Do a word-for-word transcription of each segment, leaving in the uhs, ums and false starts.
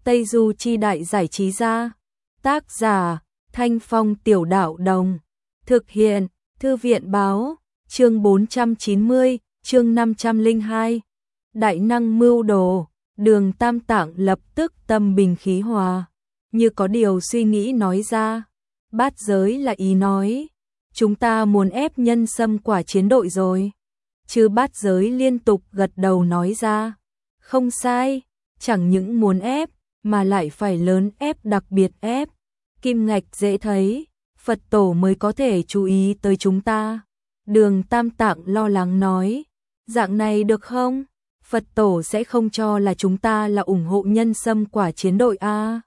Tây Du Chi Đại Giải Trí Gia. Tác giả Thanh Phong Tiểu Đạo Đồng. Thực hiện Thư viện Báo. Chương bốn trăm chín mươi, chương năm trăm lẻ hai. Đại năng mưu đồ. Đường Tam Tạng lập tức tâm bình khí hòa, như có điều suy nghĩ nói ra. Bát Giới là ý nói, chúng ta muốn ép Nhân Sâm Quả chiến đội rồi. Chứ Bát Giới liên tục gật đầu nói ra, không sai, chẳng những muốn ép, mà lại phải lớn ép, đặc biệt ép. Kim ngạch dễ thấy, Phật tổ mới có thể chú ý tới chúng ta. Đường Tam Tạng lo lắng nói, dạng này được không? Phật tổ sẽ không cho là chúng ta là ủng hộ Nhân Sâm Quả chiến đội a?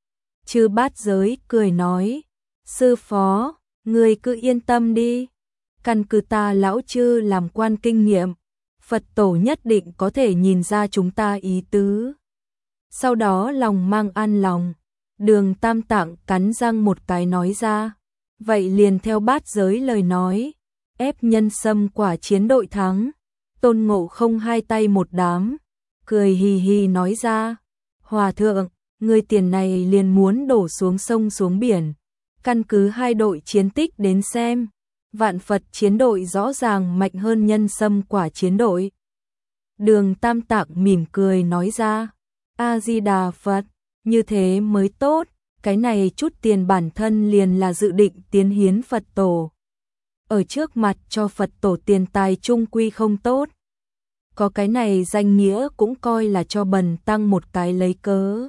Chư Bát Giới cười nói, sư phó, người cứ yên tâm đi. Căn cứ ta lão chư làm quan kinh nghiệm, Phật tổ nhất định có thể nhìn ra chúng ta ý tứ. Sau đó lòng mang an lòng, Đường Tam Tạng cắn răng một cái nói ra, vậy liền theo Bát Giới lời nói, ép Nhân Sâm Quả chiến đội thắng. Tôn Ngộ Không hai tay một đám, cười hì hì nói ra, Hòa thượng, người tiền này liền muốn đổ xuống sông xuống biển. Căn cứ hai đội chiến tích đến xem, Vạn Phật chiến đội rõ ràng mạnh hơn Nhân Sâm Quả chiến đội. Đường Tam Tạng mỉm cười nói ra, A-di-đà Phật, như thế mới tốt, cái này chút tiền bản thân liền là dự định tiến hiến Phật tổ. Ở trước mặt cho Phật tổ tiền tài trung quy không tốt. Có cái này danh nghĩa cũng coi là cho bần tăng một cái lấy cớ.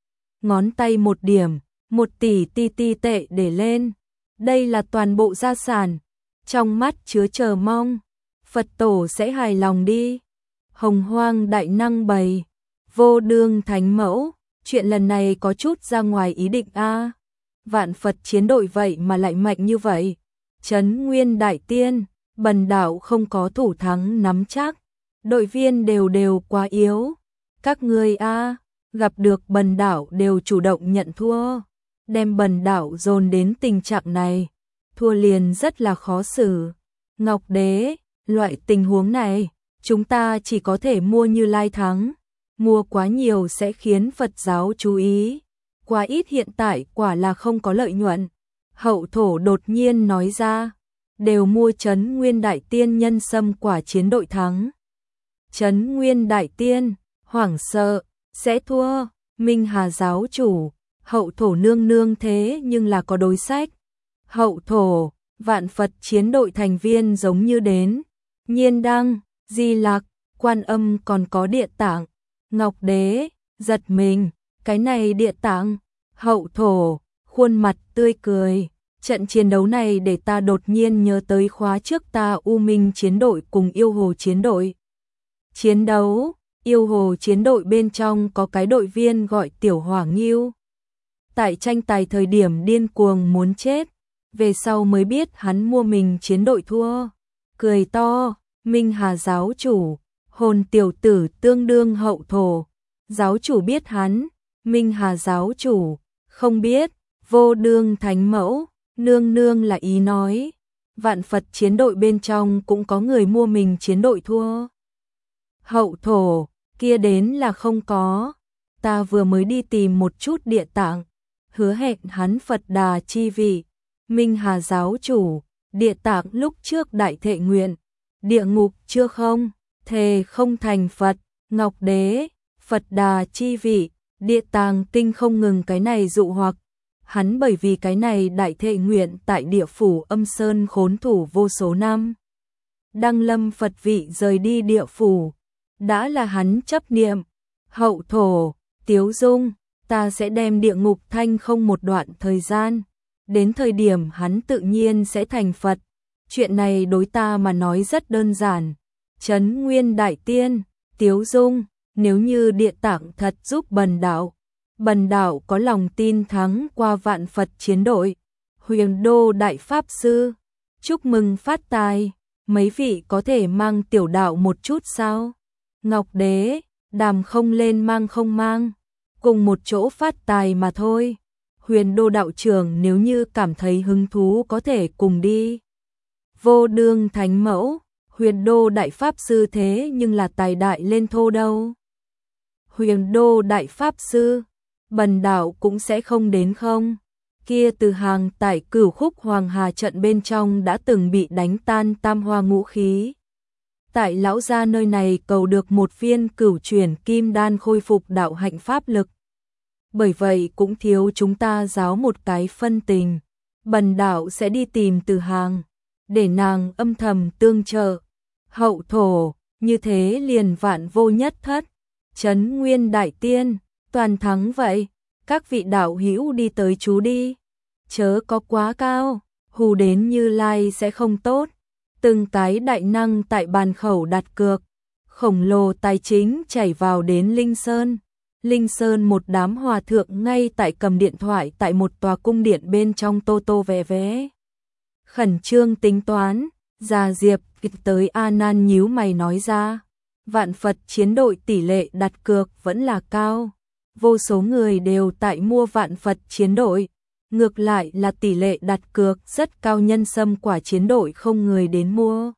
Ngón tay một điểm, một tỷ ti ti tệ để lên. Đây là toàn bộ gia sản. Trong mắt chứa chờ mong, Phật tổ sẽ hài lòng đi. Hồng Hoang Đại Năng bày, Vô Đương Thánh Mẫu, chuyện lần này có chút ra ngoài ý định a. Vạn Phật chiến đội vậy mà lại mạnh như vậy. Trấn Nguyên Đại Tiên, bần đạo không có thủ thắng nắm chắc. Đội viên đều đều quá yếu. Các ngươi a, gặp được bần đạo đều chủ động nhận thua, đem bần đạo dồn đến tình trạng này, thua liền rất là khó xử. Ngọc Đế, loại tình huống này, chúng ta chỉ có thể mua Như Lai thắng. Mua quá nhiều sẽ khiến Phật giáo chú ý, quá ít hiện tại quả là không có lợi nhuận. Hậu thổ đột nhiên nói ra, đều mua Trấn Nguyên Đại Tiên Nhân Sâm Quả chiến đội thắng. Trấn Nguyên Đại Tiên, hoảng sợ, sẽ thua. Minh Hà giáo chủ, hậu thổ nương nương thế nhưng là có đối sách. Hậu thổ, Vạn Phật chiến đội thành viên giống như đến. Nhiên Đăng, Di Lặc, Quan Âm còn có Địa Tạng. Ngọc Đế, giật mình, cái này Địa Tạng. Hậu thổ, khuôn mặt tươi cười. Trận chiến đấu này để ta đột nhiên nhớ tới khóa trước ta U Minh chiến đội cùng Yêu Hồ chiến đội. Chiến đấu, Yêu Hồ chiến đội bên trong có cái đội viên gọi Tiểu Hỏa Ngưu. Tại tranh tài thời điểm điên cuồng muốn chết, về sau mới biết hắn mua mình chiến đội thua. Cười to, Minh Hà giáo chủ, hồn tiểu tử tương đương hậu thổ. Giáo chủ biết hắn, Minh Hà giáo chủ, không biết, Vô Đương Thánh Mẫu, nương nương là ý nói. Vạn Phật chiến đội bên trong cũng có người mua mình chiến đội thua. Hậu thổ, kia đến là không có. Ta vừa mới đi tìm một chút Địa Tạng, hứa hẹn hắn Phật Đà chi vị. Minh Hà giáo chủ, Địa Tạng lúc trước đại thệ nguyện, địa ngục chưa không, thề không thành Phật. Ngọc Đế, Phật Đà chi vị, Địa Tạng kinh không ngừng cái này dụ hoặc. Hắn bởi vì cái này đại thệ nguyện tại địa phủ Âm Sơn khốn thủ vô số năm. Đăng lâm Phật vị rời đi địa phủ, đã là hắn chấp niệm. Hậu thổ, Tiếu Dung, ta sẽ đem địa ngục thanh không một đoạn thời gian. Đến thời điểm hắn tự nhiên sẽ thành Phật. Chuyện này đối ta mà nói rất đơn giản. Trấn Nguyên Đại Tiên, Tiếu Dung, nếu như Địa Tạng thật giúp bần đạo, bần đạo có lòng tin thắng qua Vạn Phật chiến đội. Huyền Đô Đại Pháp Sư, chúc mừng phát tài, mấy vị có thể mang tiểu đạo một chút sao? Ngọc Đế, đàm không lên mang không mang, cùng một chỗ phát tài mà thôi. Huyền Đô đạo trưởng nếu như cảm thấy hứng thú có thể cùng đi. Vô Đương Thánh Mẫu, Huyền Đô Đại Pháp Sư thế nhưng là tài đại lên thô đâu. Huyền Đô Đại Pháp Sư, Bần đạo cũng sẽ không đến không? Kia Từ Hàng tại Cửu Khúc Hoàng Hà trận bên trong đã từng bị đánh tan tam hoa ngũ khí. Tại lão gia nơi này cầu được một viên cửu chuyển kim đan khôi phục đạo hạnh pháp lực. Bởi vậy cũng thiếu chúng ta giáo một cái phân tình. Bần đạo sẽ đi tìm Từ Hàng, để nàng âm thầm tương trợ. Hậu thổ, như thế liền vạn vô nhất thất. Trấn Nguyên Đại Tiên, toàn thắng vậy. Các vị đạo hữu đi tới chú đi. Chớ có quá cao, hù đến Như Lai sẽ không tốt. Từng cái đại năng tại bàn khẩu đặt cược. Khổng lồ tài chính chảy vào đến Linh Sơn. Linh Sơn một đám hòa thượng ngay tại cầm điện thoại tại một tòa cung điện bên trong tô tô vẽ vẽ. Khẩn trương tính toán, Già Diệp kịp tới A Nan nhíu mày nói ra. Vạn Phật chiến đội tỷ lệ đặt cược vẫn là cao. Vô số người đều tại mua Vạn Phật chiến đội. Ngược lại là tỷ lệ đặt cược rất cao, nhân sâm quả chiến đội không người đến mua.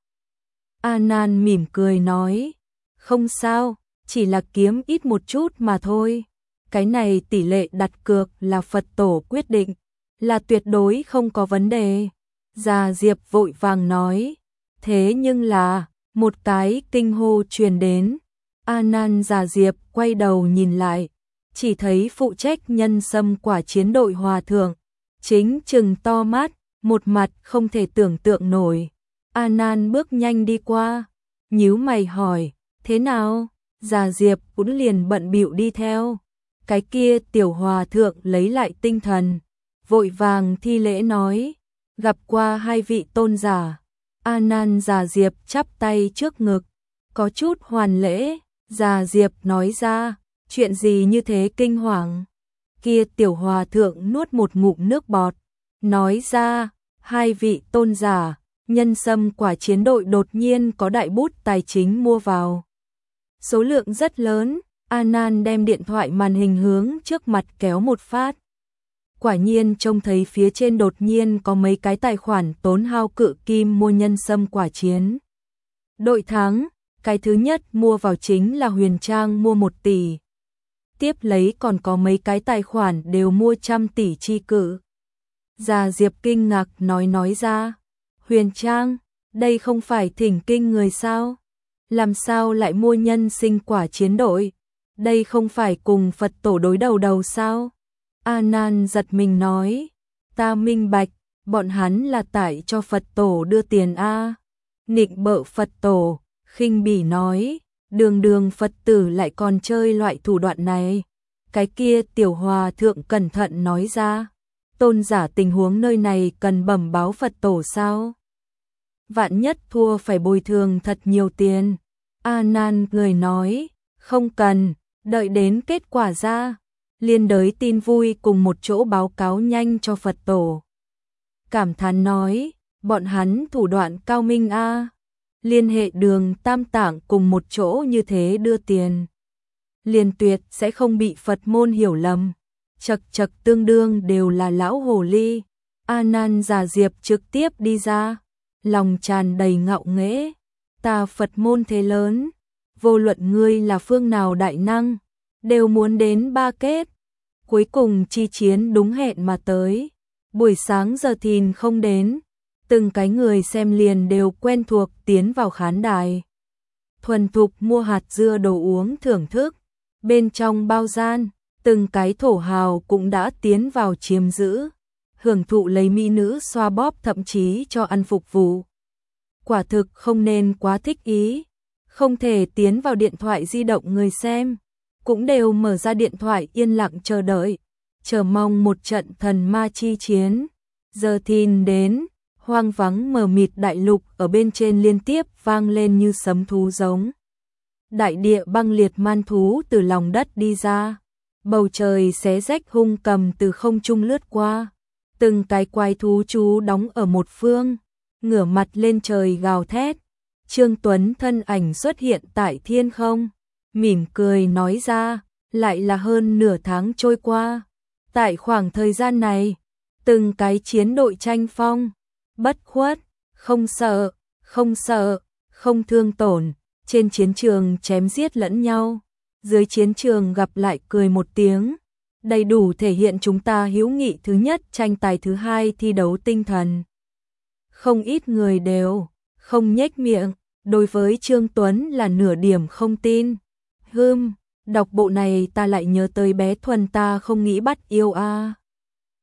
A Nan mỉm cười nói. Không sao, chỉ là kiếm ít một chút mà thôi. Cái này tỷ lệ đặt cược là Phật tổ quyết định, là tuyệt đối không có vấn đề. Già Diệp vội vàng nói. Thế nhưng là, một cái kinh hô truyền đến. A Nan Già Diệp quay đầu nhìn lại, chỉ thấy phụ trách nhân sâm quả chiến đội hòa thượng chính trừng to mắt, một mặt không thể tưởng tượng nổi. A Nan bước nhanh đi qua, nhíu mày hỏi, thế nào? Già Diệp cũng liền bận bịu đi theo. Cái kia tiểu hòa thượng lấy lại tinh thần, vội vàng thi lễ nói, gặp qua hai vị tôn giả. A Nan Già Diệp chắp tay trước ngực, có chút hoàn lễ. Già Diệp nói ra, chuyện gì như thế kinh hoàng? Kia tiểu hòa thượng nuốt một ngụm nước bọt, nói ra, hai vị tôn giả, nhân sâm quả chiến đội đột nhiên có đại bút tài chính mua vào. Số lượng rất lớn. A Nan đem điện thoại màn hình hướng trước mặt kéo một phát. Quả nhiên trông thấy phía trên đột nhiên có mấy cái tài khoản tốn hao cự kim mua nhân sâm quả chiến đội thắng. Cái thứ nhất mua vào chính là Huyền Trang mua một tỷ. Tiếp lấy còn có mấy cái tài khoản đều mua trăm tỷ chi cự. Già Diệp kinh ngạc nói nói ra. Huyền Trang, đây không phải thỉnh kinh người sao? Làm sao lại mua nhân sinh quả chiến đội? Đây không phải cùng Phật tổ đối đầu đầu sao? A Nan giật mình nói. Ta minh bạch, bọn hắn là tại cho Phật tổ đưa tiền a. Nịnh bợ Phật tổ, khinh bỉ nói, đường đường Phật tử lại còn chơi loại thủ đoạn này. Cái kia tiểu hòa thượng cẩn thận nói ra, tôn giả tình huống nơi này cần bẩm báo Phật tổ sao? Vạn nhất thua phải bồi thường thật nhiều tiền. A Nan người nói, không cần, đợi đến kết quả ra, liên đới tin vui cùng một chỗ báo cáo nhanh cho Phật tổ. Cảm thán nói, bọn hắn thủ đoạn cao minh a. Liên hệ Đường Tam Tạng cùng một chỗ như thế đưa tiền, liền tuyệt sẽ không bị Phật môn hiểu lầm. Chật chật tương đương đều là lão hồ ly. A Nan Già Diệp trực tiếp đi ra, lòng tràn đầy ngạo nghễ. Ta Phật môn thế lớn, vô luận ngươi là phương nào đại năng, đều muốn đến ba kết. Cuối cùng chi chiến đúng hẹn mà tới. Buổi sáng giờ thìn không đến, từng cái người xem liền đều quen thuộc tiến vào khán đài. Thuần thục mua hạt dưa đồ uống thưởng thức. Bên trong bao gian, từng cái thổ hào cũng đã tiến vào chiếm giữ, hưởng thụ lấy mỹ nữ xoa bóp, thậm chí cho ăn phục vụ. Quả thực không nên quá thích ý. Không thể tiến vào điện thoại di động người xem, cũng đều mở ra điện thoại yên lặng chờ đợi, chờ mong một trận thần ma chi chiến. Giờ thìn đến, hoang vắng mờ mịt đại lục ở bên trên liên tiếp vang lên như sấm thú giống. Đại địa băng liệt man thú từ lòng đất đi ra, bầu trời xé rách hung cầm từ không trung lướt qua. Từng cái quái thú chú đóng ở một phương, ngửa mặt lên trời gào thét. Trương Tuấn thân ảnh xuất hiện tại thiên không, mỉm cười nói ra, lại là hơn nửa tháng trôi qua. Tại khoảng thời gian này, từng cái chiến đội tranh phong, bất khuất, không sợ, không sợ, không thương tổn, trên chiến trường chém giết lẫn nhau, dưới chiến trường gặp lại cười một tiếng. đầy đủ thể hiện chúng ta hữu nghị thứ nhất, tranh tài thứ hai thi đấu tinh thần. Không ít người đều không nhếch miệng, đối với Trương Tuấn là nửa điểm không tin. Hừm, đọc bộ này ta lại nhớ tới bé Thuần ta không nghĩ bắt yêu a.